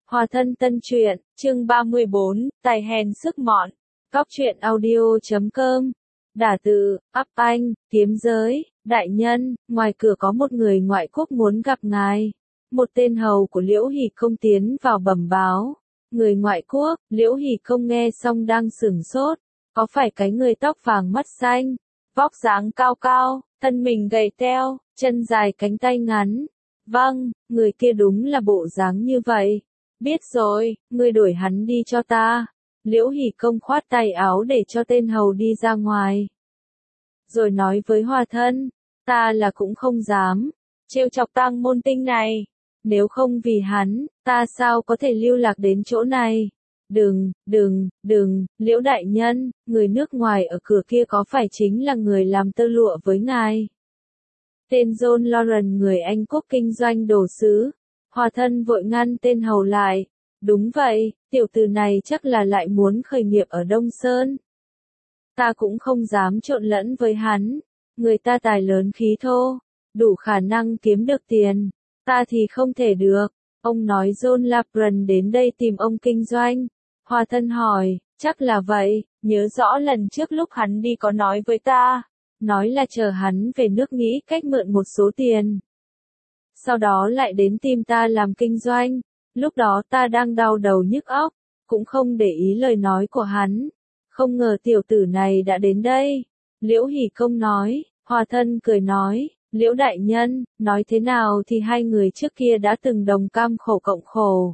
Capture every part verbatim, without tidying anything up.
Hòa thân tân truyện, chương ba mươi bốn, tài hèn sức mọn. Cóc truyện audio chấm com. Đả từ, ắp anh, kiếm giới, đại nhân, ngoài cửa có một người ngoại quốc muốn gặp ngài. Một tên hầu của Liễu Hỷ Công tiến vào bẩm báo. Người ngoại quốc, Liễu Hỷ Công nghe xong đang sửng sốt. Có phải cái người tóc vàng mắt xanh, vóc dáng cao cao, thân mình gầy teo, chân dài cánh tay ngắn. Vâng, người kia đúng là bộ dáng như vậy. Biết rồi, ngươi đuổi hắn đi cho ta. Liễu Hỷ Công khoát tay áo để cho tên hầu đi ra ngoài. Rồi nói với Hòa thân, ta là cũng không dám trêu chọc Tang Môn Tinh này. Nếu không vì hắn, ta sao có thể lưu lạc đến chỗ này. Đừng, đừng, đừng, Liễu đại nhân, người nước ngoài ở cửa kia có phải chính là người làm tơ lụa với ngài? Tên John Lauren người Anh quốc kinh doanh đồ sứ. Hòa thân vội ngăn tên hầu lại. Đúng vậy, tiểu tử này chắc là lại muốn khởi nghiệp ở Đông Sơn. Ta cũng không dám trộn lẫn với hắn. Người ta tài lớn khí thô, đủ khả năng kiếm được tiền. Ta thì không thể được. Ông nói John Lauren đến đây tìm ông kinh doanh. Hòa thân hỏi, chắc là vậy, nhớ rõ lần trước lúc hắn đi có nói với ta. Nói là chờ hắn về nước nghĩ cách mượn một số tiền. Sau đó lại đến tìm ta làm kinh doanh. Lúc đó ta đang đau đầu nhức óc, cũng không để ý lời nói của hắn. Không ngờ tiểu tử này đã đến đây. Liễu Hỷ Công nói, Hòa thân cười nói, Liễu đại nhân, nói thế nào thì hai người trước kia đã từng đồng cam khổ cộng khổ.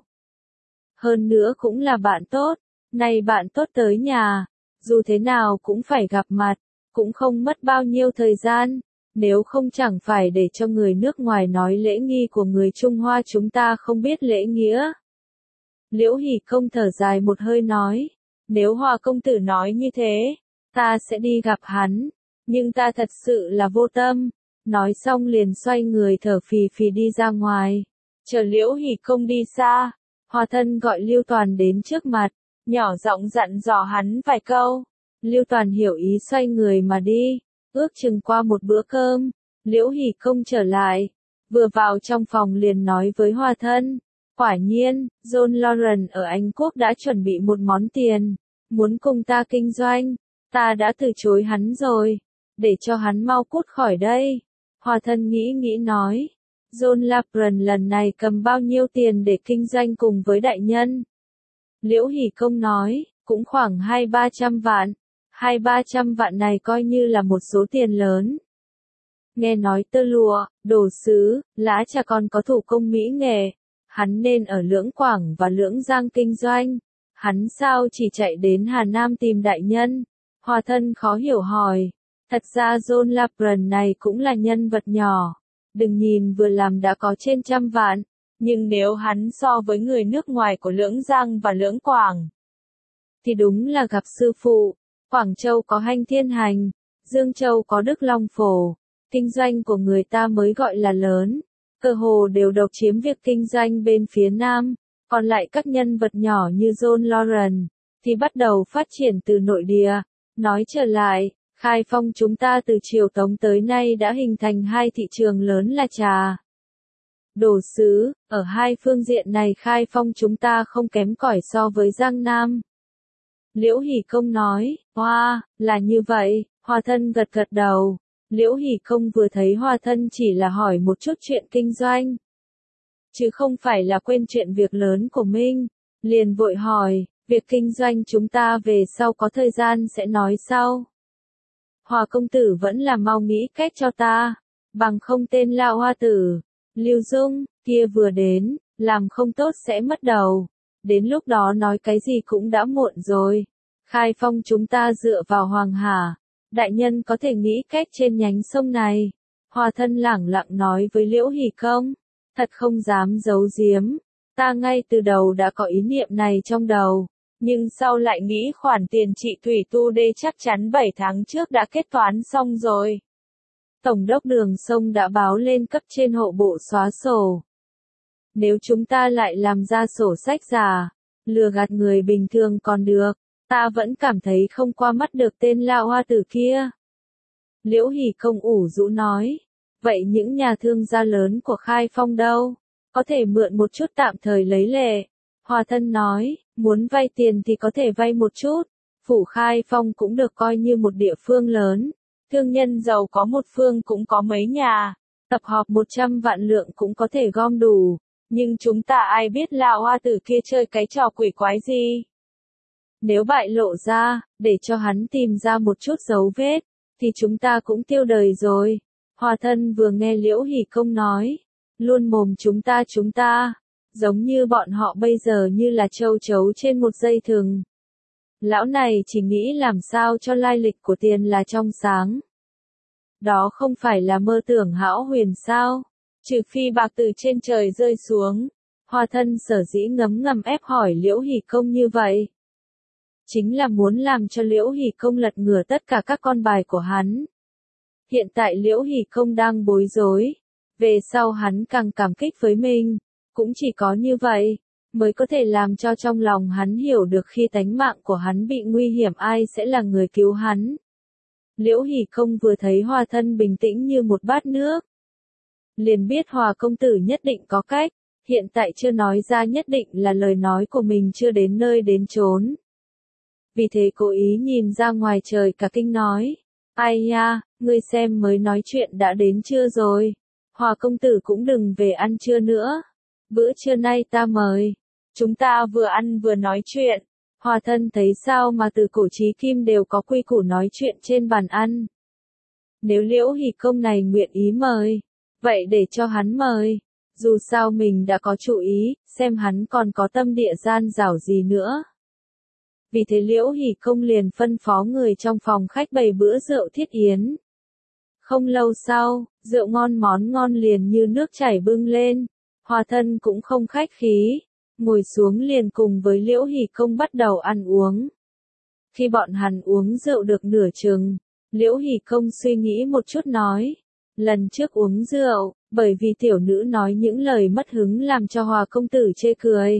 Hơn nữa cũng là bạn tốt, nay bạn tốt tới nhà, dù thế nào cũng phải gặp mặt, cũng không mất bao nhiêu thời gian. Nếu không chẳng phải để cho người nước ngoài nói lễ nghi của người Trung Hoa chúng ta không biết lễ nghĩa. Liễu Hỷ Công thở dài một hơi nói, nếu Hòa công tử nói như thế, ta sẽ đi gặp hắn, nhưng ta thật sự là vô tâm. Nói xong liền xoay người thở phì phì đi ra ngoài. Chờ Liễu Hỷ Công đi xa, Hòa thân gọi Lưu Toàn đến trước mặt, nhỏ giọng dặn dò hắn vài câu. Lưu Toàn hiểu ý xoay người mà đi. Ước chừng qua một bữa cơm, Liễu Hỷ Công trở lại, vừa vào trong phòng liền nói với Hòa thân, quả nhiên, John Lauren ở Anh Quốc đã chuẩn bị một món tiền, muốn cùng ta kinh doanh, ta đã từ chối hắn rồi, để cho hắn mau cút khỏi đây. Hòa thân nghĩ nghĩ nói, John Lauren lần này cầm bao nhiêu tiền để kinh doanh cùng với đại nhân? Liễu Hỷ Công nói, cũng khoảng hai ba trăm vạn. Hai ba trăm vạn này coi như là một số tiền lớn. Nghe nói tơ lụa, đồ sứ, lá trà còn có thủ công mỹ nghệ. Hắn nên ở Lưỡng Quảng và Lưỡng Giang kinh doanh. Hắn sao chỉ chạy đến Hà Nam tìm đại nhân? Hòa thân khó hiểu hỏi. Thật ra John Lauren này cũng là nhân vật nhỏ. Đừng nhìn vừa làm đã có trên trăm vạn. Nhưng nếu hắn so với người nước ngoài của Lưỡng Giang và Lưỡng Quảng, thì đúng là gặp sư phụ. Quảng Châu có Hanh Thiên Hành, Dương Châu có Đức Long Phổ, kinh doanh của người ta mới gọi là lớn, cơ hồ đều độc chiếm việc kinh doanh bên phía Nam, còn lại các nhân vật nhỏ như John Lauren, thì bắt đầu phát triển từ nội địa. Nói trở lại, khai phong chúng ta từ triều Tống tới nay đã hình thành hai thị trường lớn là trà, đồ sứ, ở hai phương diện này khai phong chúng ta không kém cỏi so với Giang Nam. Liễu Hỷ Công nói, hoa, là như vậy. Hòa thân gật gật đầu. Liễu Hỷ Công vừa thấy Hòa thân chỉ là hỏi một chút chuyện kinh doanh, chứ không phải là quên chuyện việc lớn của mình, liền vội hỏi, việc kinh doanh chúng ta về sau có thời gian sẽ nói sau. Hòa công tử vẫn là mau nghĩ cách cho ta, bằng không tên lão hoa tử, Lưu Dung, kia vừa đến, làm không tốt sẽ mất đầu. Đến lúc đó nói cái gì cũng đã muộn rồi. Khai phong chúng ta dựa vào Hoàng Hà. Đại nhân có thể nghĩ cách trên nhánh sông này. Hòa thân lẳng lặng nói với Liễu Hỷ Công. Thật không dám giấu giếm. Ta ngay từ đầu đã có ý niệm này trong đầu. Nhưng sau lại nghĩ khoản tiền chị Thủy Tu Đê chắc chắn bảy tháng trước đã kết toán xong rồi. Tổng đốc đường sông đã báo lên cấp trên hộ bộ xóa sổ. Nếu chúng ta lại làm ra sổ sách giả, lừa gạt người bình thường còn được, ta vẫn cảm thấy không qua mắt được tên lão hoa tử kia. Liễu Hỷ Công ủ rũ nói, vậy những nhà thương gia lớn của Khai Phong đâu? Có thể mượn một chút tạm thời lấy lệ, Hòa thân nói, muốn vay tiền thì có thể vay một chút. Phủ Khai Phong cũng được coi như một địa phương lớn. Thương nhân giàu có một phương cũng có mấy nhà. Tập họp một trăm vạn lượng cũng có thể gom đủ. Nhưng chúng ta ai biết lão hoa tử kia chơi cái trò quỷ quái gì. Nếu bại lộ ra, để cho hắn tìm ra một chút dấu vết, thì chúng ta cũng tiêu đời rồi. Hòa thân vừa nghe Liễu Hỷ Công nói, luôn mồm chúng ta chúng ta, giống như bọn họ bây giờ như là châu chấu trên một dây thừng. Lão này chỉ nghĩ làm sao cho lai lịch của tiền là trong sáng. Đó không phải là mơ tưởng hão huyền sao, trừ phi bạc từ trên trời rơi xuống. Hòa thân sở dĩ ngấm ngầm ép hỏi Liễu Hỷ Công như vậy. Chính là muốn làm cho Liễu Hỷ Công lật ngửa tất cả các con bài của hắn. Hiện tại Liễu Hỷ Công đang bối rối. Về sau hắn càng cảm kích với mình. Cũng chỉ có như vậy, mới có thể làm cho trong lòng hắn hiểu được khi tánh mạng của hắn bị nguy hiểm ai sẽ là người cứu hắn. Liễu Hỷ Công vừa thấy Hòa thân bình tĩnh như một bát nước. Liền biết Hòa công tử nhất định có cách, hiện tại chưa nói ra nhất định là lời nói của mình chưa đến nơi đến chốn. Vì thế cố ý nhìn ra ngoài trời cả kinh nói, ai nha, ngươi xem mới nói chuyện đã đến trưa rồi. Hòa công tử cũng đừng về ăn trưa nữa. Bữa trưa nay ta mời. Chúng ta vừa ăn vừa nói chuyện. Hòa thân thấy sao mà từ cổ chí kim đều có quy củ nói chuyện trên bàn ăn. Nếu Liễu Hỷ Công này nguyện ý mời, vậy để cho hắn mời. Dù sao mình đã có chủ ý, xem hắn còn có tâm địa gian dảo gì nữa. Vì thế Liễu Hỷ Công liền phân phó người trong phòng khách bày bữa rượu thiết yến. Không lâu sau, rượu ngon món ngon liền như nước chảy bưng lên. Hòa thân cũng không khách khí, ngồi xuống liền cùng với Liễu Hỷ Công bắt đầu ăn uống. Khi bọn hắn uống rượu được nửa chừng, Liễu Hỷ Công suy nghĩ một chút nói, lần trước uống rượu, bởi vì tiểu nữ nói những lời mất hứng làm cho Hòa công tử chê cười.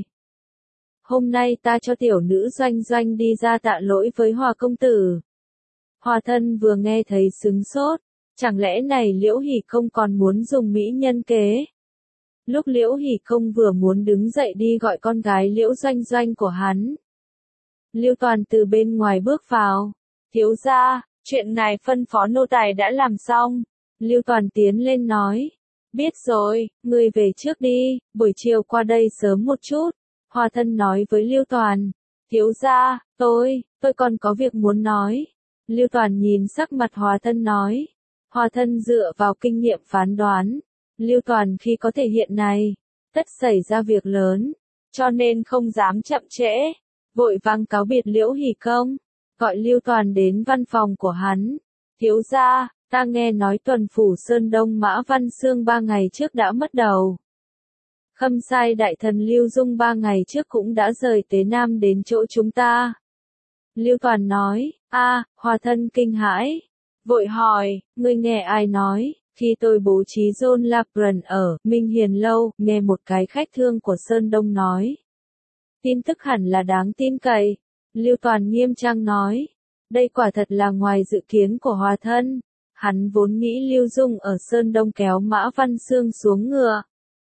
Hôm nay ta cho tiểu nữ Doanh Doanh đi ra tạ lỗi với Hòa công tử. Hòa thân vừa nghe thấy sững sốt, chẳng lẽ này Liễu Hỷ Công còn muốn dùng mỹ nhân kế? Lúc Liễu Hỷ Công vừa muốn đứng dậy đi gọi con gái Liễu Doanh Doanh của hắn. Lưu Toàn từ bên ngoài bước vào. Thiếu gia, chuyện ngài phân phó nô tài đã làm xong. Lưu Toàn tiến lên nói. Biết rồi, ngươi về trước đi, buổi chiều qua đây sớm một chút. Hòa thân nói với Lưu Toàn. Thiếu gia, tôi, tôi còn có việc muốn nói. Lưu Toàn nhìn sắc mặt Hòa thân nói. Hòa thân dựa vào kinh nghiệm phán đoán. Lưu Toàn khi có thể hiện này, tất xảy ra việc lớn, cho nên không dám chậm trễ, vội vàng cáo biệt Liễu Hỷ Công, gọi Lưu Toàn đến văn phòng của hắn. Thiếu gia, ta nghe nói tuần phủ Sơn Đông Mã Văn Xương ba ngày trước đã mất đầu. Khâm sai đại thần Lưu Dung ba ngày trước cũng đã rời Tế Nam đến chỗ chúng ta. Lưu Toàn nói, a, Hòa thân kinh hãi, vội hỏi, ngươi nghe ai nói? Khi tôi bố trí John Lapron ở Minh Hiền Lâu, nghe một cái khách thương của Sơn Đông nói. Tin tức hẳn là đáng tin cậy. Lưu Toàn nghiêm trang nói. Đây quả thật là ngoài dự kiến của Hòa thân. Hắn vốn nghĩ Lưu Dung ở Sơn Đông kéo Mã Văn Xương xuống ngựa.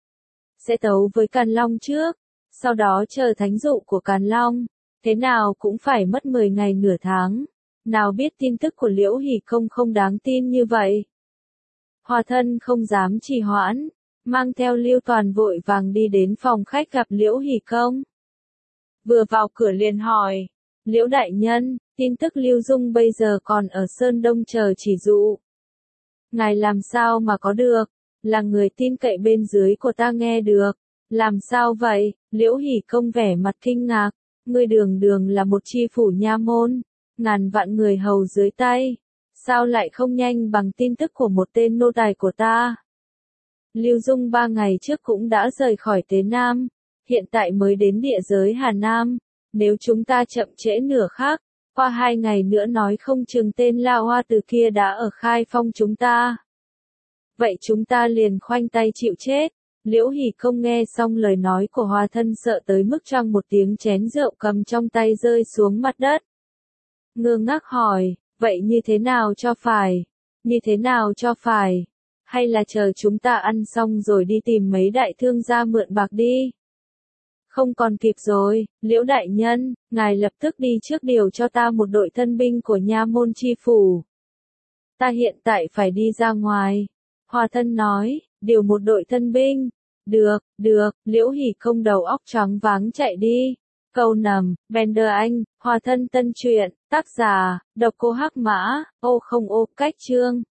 Sẽ tấu với Càn Long trước. Sau đó chờ thánh dụ của Càn Long. Thế nào cũng phải mất mười ngày nửa tháng. Nào biết tin tức của Liễu Hỷ Công không đáng tin như vậy. Hòa thân không dám trì hoãn, mang theo Lưu Toàn vội vàng đi đến phòng khách gặp Liễu Hỷ Công. Vừa vào cửa liền hỏi, Liễu đại nhân, tin tức Lưu Dung bây giờ còn ở Sơn Đông chờ chỉ dụ. Ngài làm sao mà có được, là người tin cậy bên dưới của ta nghe được, làm sao vậy? Liễu Hỷ Công vẻ mặt kinh ngạc, ngươi đường đường là một chi phủ nha môn, ngàn vạn người hầu dưới tay. Sao lại không nhanh bằng tin tức của một tên nô tài của ta? Lưu Dung ba ngày trước cũng đã rời khỏi Tế Nam, hiện tại mới đến địa giới Hà Nam. Nếu chúng ta chậm trễ nửa khắc, qua hai ngày nữa nói không chừng tên La Hoa từ kia đã ở Khai Phong chúng ta. Vậy chúng ta liền khoanh tay chịu chết. Liễu Hỷ Công nghe xong lời nói của Hòa thân sợ tới mức trong một tiếng chén rượu cầm trong tay rơi xuống mặt đất. Ngơ ngác hỏi. Vậy như thế nào cho phải? Như thế nào cho phải? Hay là chờ chúng ta ăn xong rồi đi tìm mấy đại thương gia mượn bạc đi? Không còn kịp rồi, Liễu đại nhân, ngài lập tức đi trước điều cho ta một đội thân binh của nha môn chi phủ. Ta hiện tại phải đi ra ngoài. Hòa thân nói, điều một đội thân binh. Được, được, Liễu Hỷ không đầu óc choáng váng chạy đi. Câu nằm, Bender Anh, Hòa thân tân truyện, tác giả, độc cô Hắc Mã, ô không ô, cách chương.